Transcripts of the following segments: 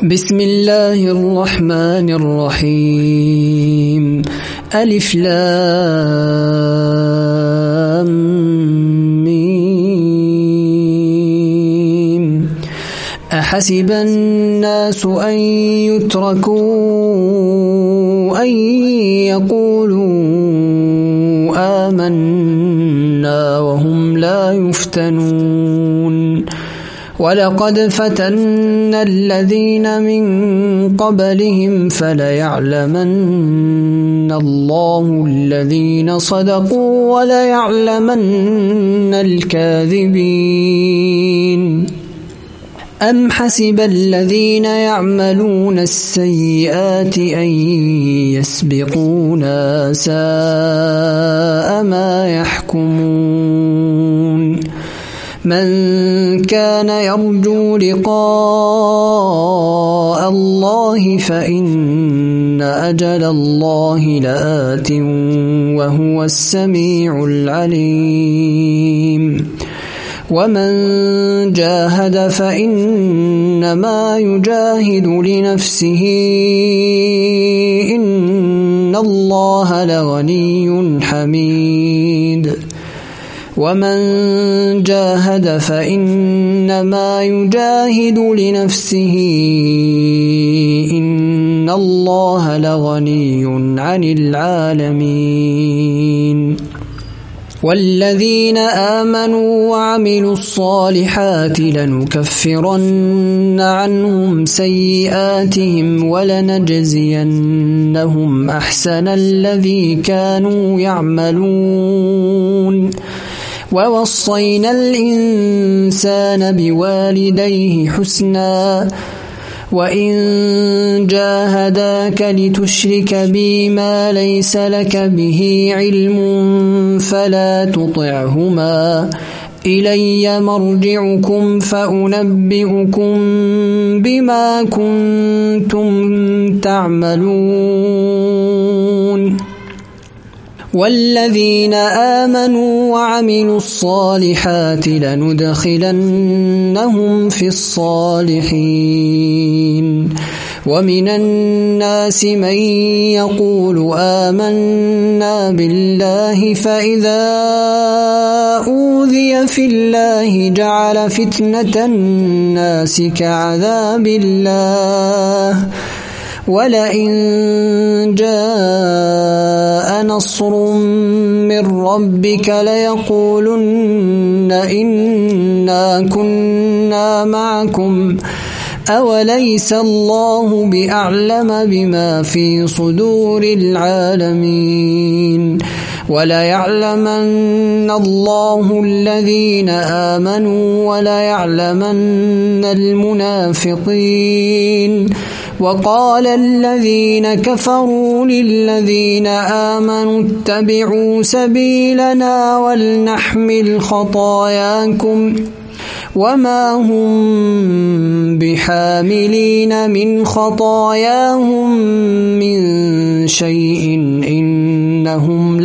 بسم الله الرحمن الرحيم ألف لام ميم أحسب الناس أن يتركوا أن يقولوا آمنا وهم لا يفتنون ولقد فتنا الذين من قبلهم فليعلمن الله الذين صدقوا وليعلمن الكاذبين أم حسب الذين يعملون السيئات أن يسبقونا ساء ما يحكمون من كان يرجو لقاء الله فإن أجل الله لآت وهو السميع العليم ومن جاهد فإنما يجاهد لنفسه إن الله لغني حميد ومن جاهد فإنما يجاهد لنفسه إن الله لغني عن العالمين والذين آمنوا وعملوا الصالحات لنكفرن عنهم سيئاتهم ولنجزينهم أحسن الذي كانوا يعملون ووصينا الإنسان بوالديه حسنا وإن جاهداك لتشرك بي ما ليس لك به علم فلا تطعهما إلي مرجعكم فأنبئكم بما كنتم تعملون والذين آمنوا وعملوا الصالحات لندخلنهم في الصالحين ومن الناس من يقول آمنا بالله فإذا أوذي في الله جعل فتنة الناس كعذاب الله ولئن جاء نصر من ربك ليقولن إنا كنا معكم أوليس الله بأعلم بما في صدور العالمين وليعلمن الله الذين آمنوا وليعلمن المنافقين وقال الذين كفروا للذين آمنوا اتبعوا سبيلنا ولنحمل خطاياكم وما هم بحاملين من خطاياهم من شيء إنهم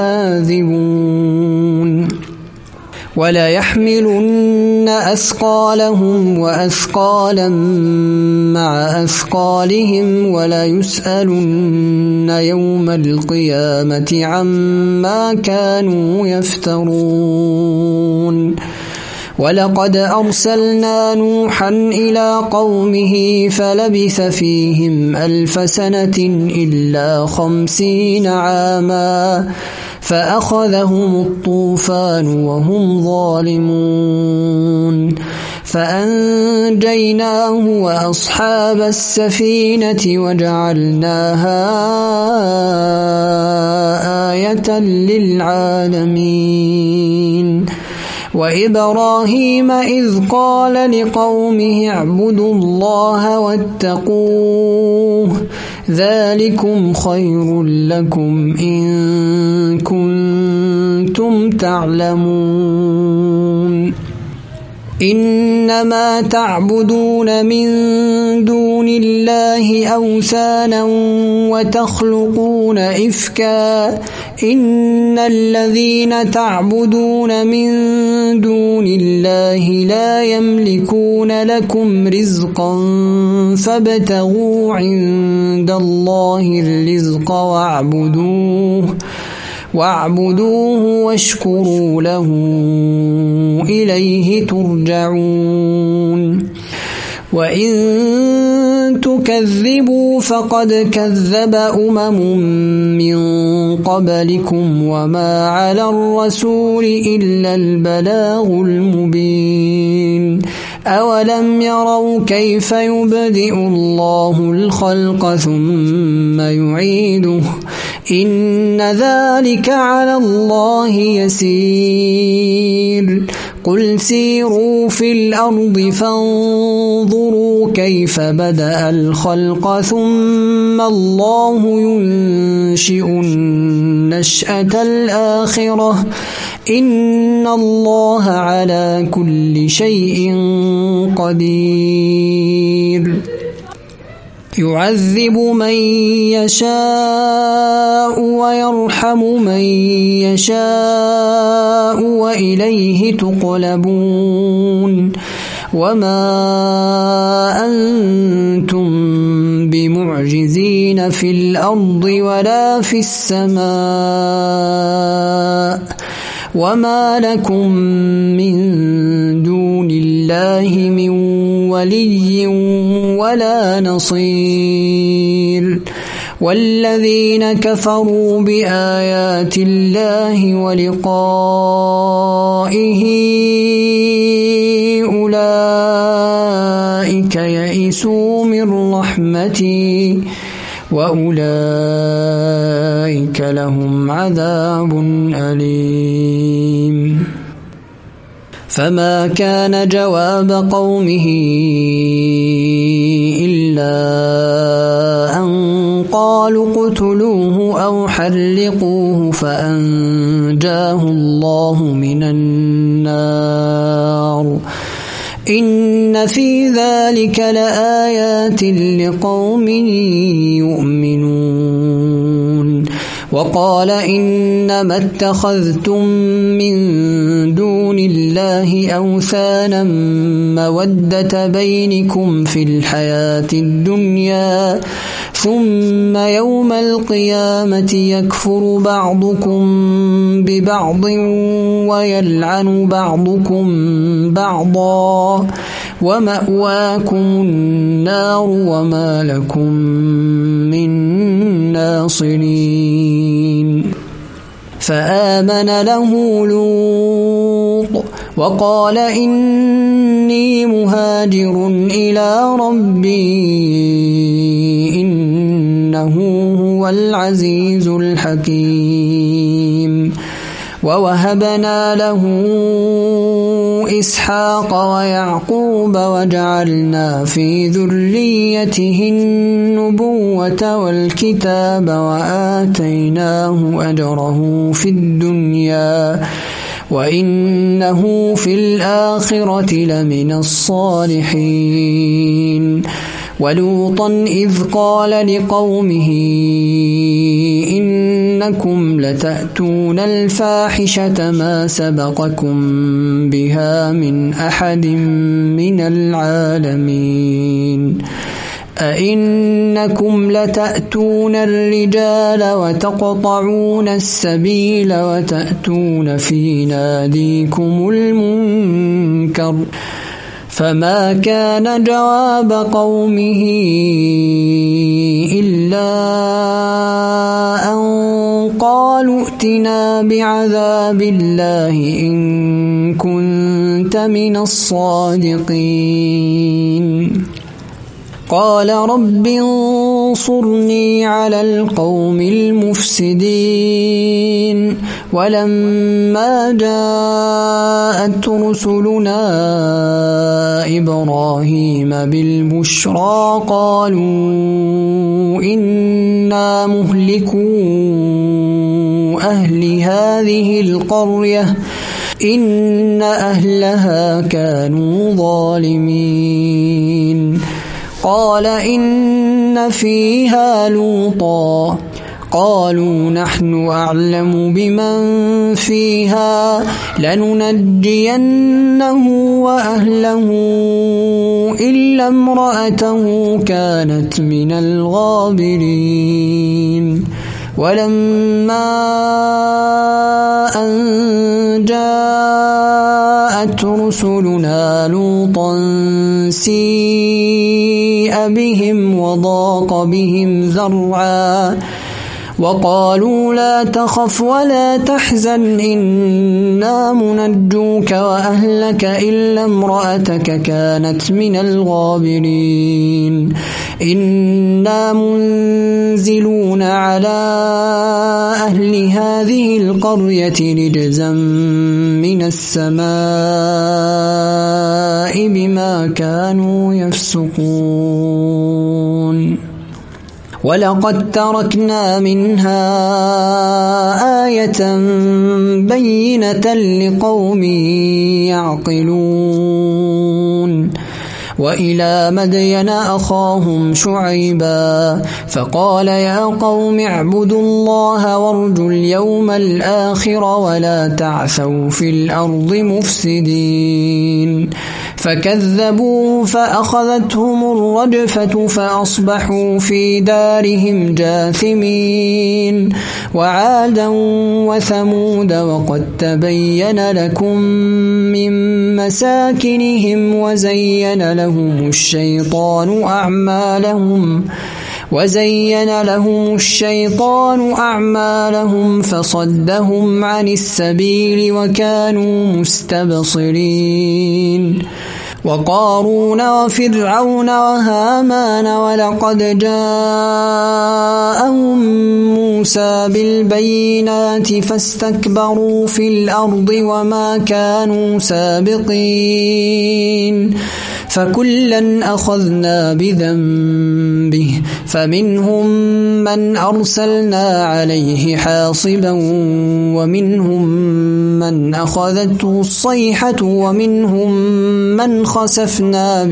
لكاذبون ولا يحملن أثقالهم وأثقالا مع أثقالهم ولا يسألن يوم القيامة عما كانوا يفترون ولقد أرسلنا نوحا إلى قومه فلبث فيهم 1000 سنة إلا 50 عاما فأخذهم الطوفان وهم ظالمون فأنجيناه وأصحاب السفينة وجعلناها آية للعالمين وإبراهيم إذ قال لقومه اعبدوا الله واتقوه ذلكم خير لكم إن كنتم تعلمون إنما تعبدون من دون الله أوثانا وتخلقون إفكا إن الذين تعبدون من دون الله لا يملكون لكم رزقا فابتغوا عند الله الرزق واعبدوه واشكروا له إليه ترجعون وإن تكذبوا فقد كذب من قبلكم وما على الرسول إلا البلاغ المبين أولم يروا كيف يبدئ الله الخلق ثم يعيده إن ذلك على الله يسير قل سيروا في الأرض فانظروا كيف بدأ الخلق ثم الله ينشئ النشأة الآخرة إن الله على كل شيء قدير يعذب من يشاء ويرحم من يشاء وإليه تقلبون وما أنتم بمعجزين في الأرض ولا في السماء وما لكم من دون الله من ولي ولا نصير والذين كفروا بآيات الله ولقائه أولئك يئسوا من رحمتي وأولئك لهم عذاب أليم فما كان جواب قومه إلا أن قالوا اقتلوه أو حرقوه فأنجاه الله من النار إن في ذلك لآيات لقوم يؤمنون وقال إنما اتخذتم من دون الله أوثانا مودة بينكم في الحياة الدنيا ثم يوم القيامة يكفر بعضكم ببعض ويلعن بعضكم بعضا ومأواكم النار وما لكم من ناصرين فآمن له لوط وقال إني مهاجر إلى ربي إنه هو العزيز الحكيم ووهبنا له إسحاق ويعقوب وجعلنا في ذريته النبوة والكتاب وآتيناه أجره في الدنيا وإنه في الآخرة لمن الصالحين ولوطا إذ قال لقومه إنكم لتأتون الفاحشة ما سبقكم بها من أحد من العالمين أئنكم لتأتون الرجال وتقطعون السبيل وتأتون في ناديكم المنكر فما كان جواب قومه إلا أن قالوا ائتنا بعذاب الله إن كنت من الصادقين قال رب انصرني على القوم المفسدين ولما جاءت رسلنا إبراهيم بالبشرى قالوا إنا مهلكو أهل هذه القرية إن أهلها كانوا ظالمين قال إن فيها لوطا قالوا نحن أعلم بمن فيها لننجينه وأهله إلا امرأته كانت من الغابرين ولما أن جاءت رسلنا لوطا سيء بهم وضاق بهم ذرعا وقالوا لا تخف ولا تحزن إنا منجوك وأهلك إلا امرأتك كانت من الغابرين إنا منزلون على أهل هذه القرية رجزا من السماء بما كانوا يفسقون ولقد تركنا منها آية بينة لقوم يعقلون وإلى مدين أخاهم شعيبا فقال يا قوم اعبدوا الله وارجوا اليوم الآخر ولا تعثوا في الأرض مفسدين فكذبوه فأخذتهم الرجفة فأصبحوا في دارهم جاثمين وعادا وثمود وقد تبين لكم من مساكنهم وزين لهم الشيطان أعمالهم فصدهم عن السبيل وكانوا مستبصرين وقارون وفرعون وهامان ولقد جاءهم موسى بالبينات فاستكبروا في الأرض وما كانوا سابقين فكلا أخذنا بذنبه فمنهم من أرسلنا عليه حاصبا ومنهم من أخذته الصيحة ومنهم من خسفنا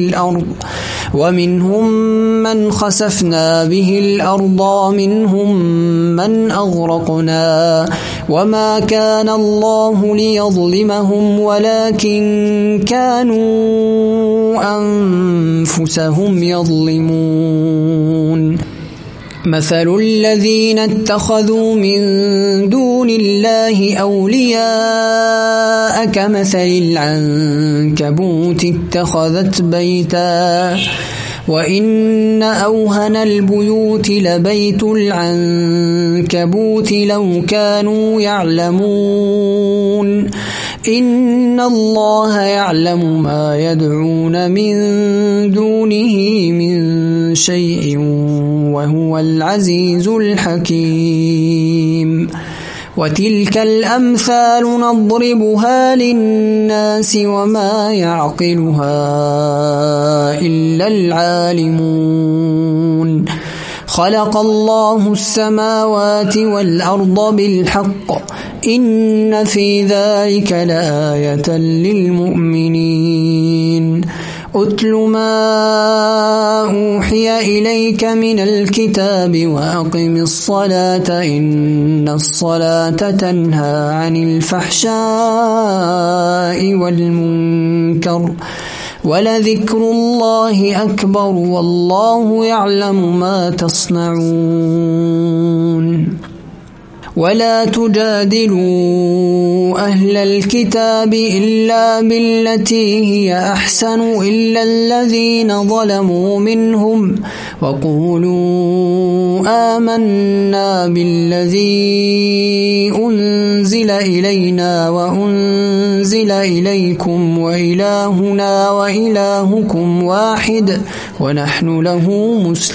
به الأرض ومنهم من أغرقنا وما كان الله ليظلمهم ولكن كانوا أنفسهم يظلمون مثل الذين اتخذوا من دون الله أولياء كمثل العنكبوت اتخذت بيتا وإن أوهن البيوت لبيت العنكبوت لو كانوا يعلمون إن الله يعلم ما يدعون من دونه من شيء وهو العزيز الحكيم وتلك الأمثال نضربها للناس وما يعقلها إلا العالمون خلق الله السماوات والأرض بالحق إن في ذلك لآية للمؤمنين أتل ما أوحي إليك من الكتاب وأقم الصلاة إن الصلاة تنهى عن الفحشاء والمنكر ولذكر الله أكبر والله يعلم ما تصنعون ولا تجادلوا أهل الكتاب إلا بالتي هي أحسن إلا الذين ظلموا منهم وقولوا آمنا بالذي أنزل إلينا وأنزل إليكم وإلهنا وإلهكم واحد ونحن له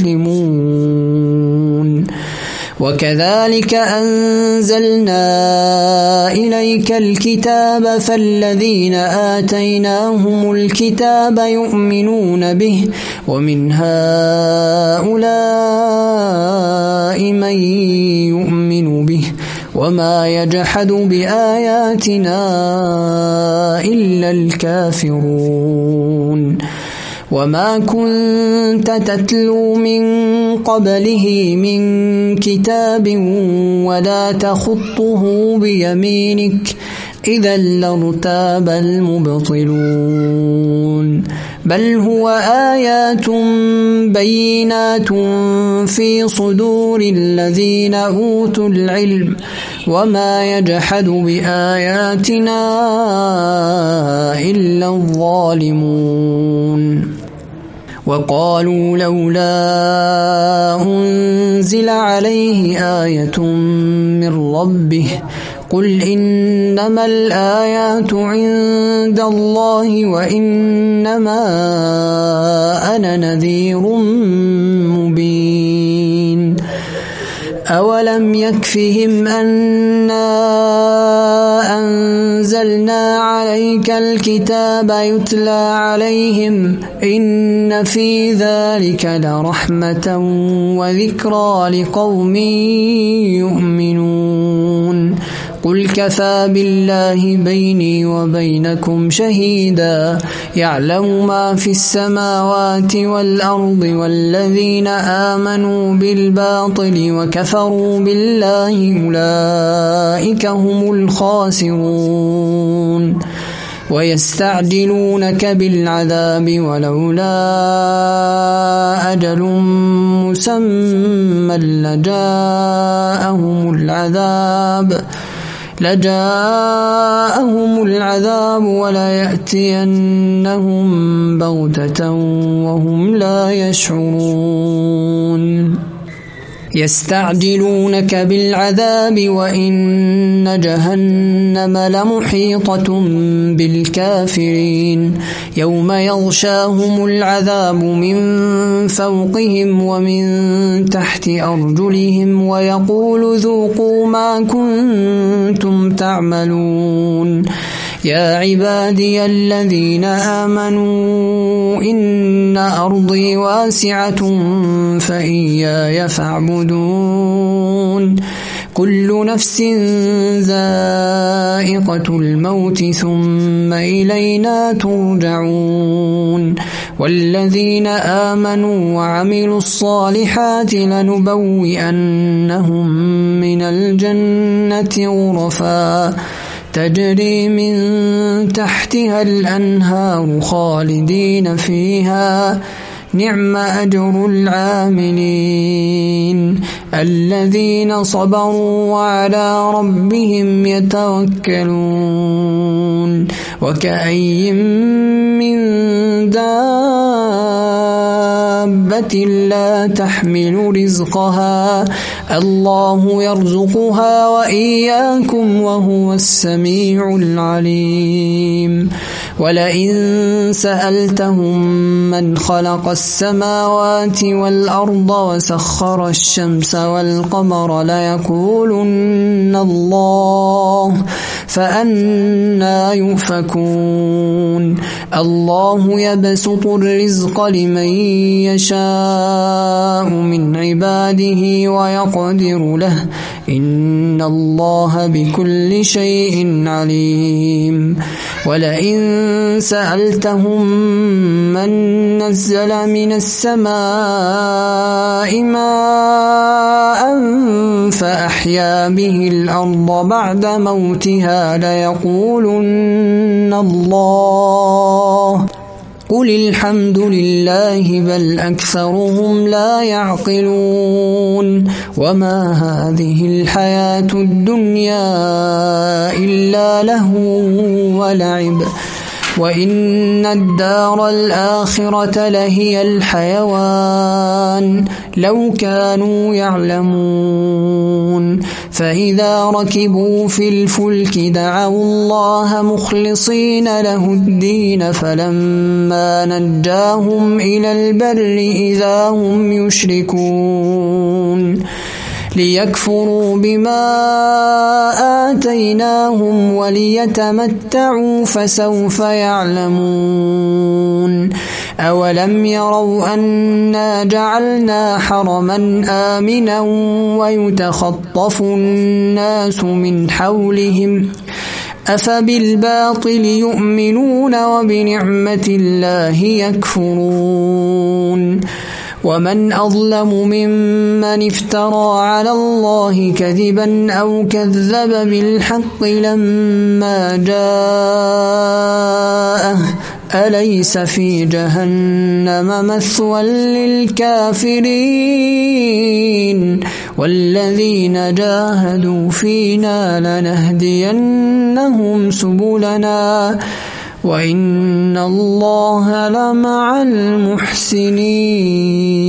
مسلمون وكذلك أنزلنا إليك الكتاب فالذين آتيناهم الكتاب يؤمنون به ومن هؤلاء من يؤمن به وما يجحد بآياتنا إلا الكافرون وما كنت تتلو من قبله من كتاب ولا تخطه بيمينك إذا لارتاب المبطلون بل هو آيات بينات في صدور الذين أوتوا العلم وما يجحد بآياتنا إلا الظالمون وقالوا لولا أنزل عليه آية من ربه قل إنما الآيات عند الله وإنما أنا نذير مبين أولم يكفهم أنا أنزلنا عليك الكتاب يتلى عليهم إن في ذلك لرحمة وذكرى لقوم يؤمنون قل كفى بالله بيني وبينكم شهيدا يعلم ما في السماوات والأرض والذين آمنوا بالباطل وكفروا بالله أولئك هم الخاسرون ويستعجلونك بالعذاب ولولا أجل مسمى لجاءهم العذاب وليأتينهم بغتة وهم لا يشعرون يستعجلونك بالعذاب وإن جهنم لمحيطة بالكافرين يوم يغشاهم العذاب من فوقهم ومن تحت أرجلهم ويقول ذوقوا ما كنتم تعملون يا عبادي الذين آمنوا إن أرضي واسعة فإياي فاعبدون كل نفس ذائقة الموت ثم إلينا ترجعون والذين آمنوا وعملوا الصالحات لنبوئنهم من الجنة غرفا تجري من تحتها الأنهار خالدين فيها نعم أجر العاملين الذين صبروا وعلى ربهم يتوكلون وكأي من دابة لا تحمل رزقها الله يرزقها وإياكم وهو السميع العليم ولئن سألتهم من خلق السماوات والأرض وسخر الشمس والقمر ليقولن الله فأنى يؤفكون الله يبسط الرزق لمن يشاء من عباده ويقدر له إن الله بكل شيء عليم ولئن سألتهم من نزل من السماء ماء فأحيا به الأرض بعد موتها ليقولن الله قل الحمد لله بل أكثرهم لا يعقلون وما هذه الحياة الدنيا إلا لهو ولعب وإن الدار الآخرة لهي الحيوان لو كانوا يعلمون فإذا ركبوا في الفلك دعوا الله مخلصين له الدين فلما نجاهم إلى البر إذا هم يشركون ليكفروا بما آتيناهم وليتمتعوا فسوف يعلمون أولم يروا أنا جعلنا حرما آمنا ويتخطف الناس من حولهم أفبالباطل يؤمنون وبنعمة الله يكفرون ومن أظلم ممن افترى على الله كذبا أو كذب بالحق لما جاءه أليس في جهنم مثوى للكافرين والذين جاهدوا فينا لنهدينهم سبلنا وإن الله لمع المحسنين.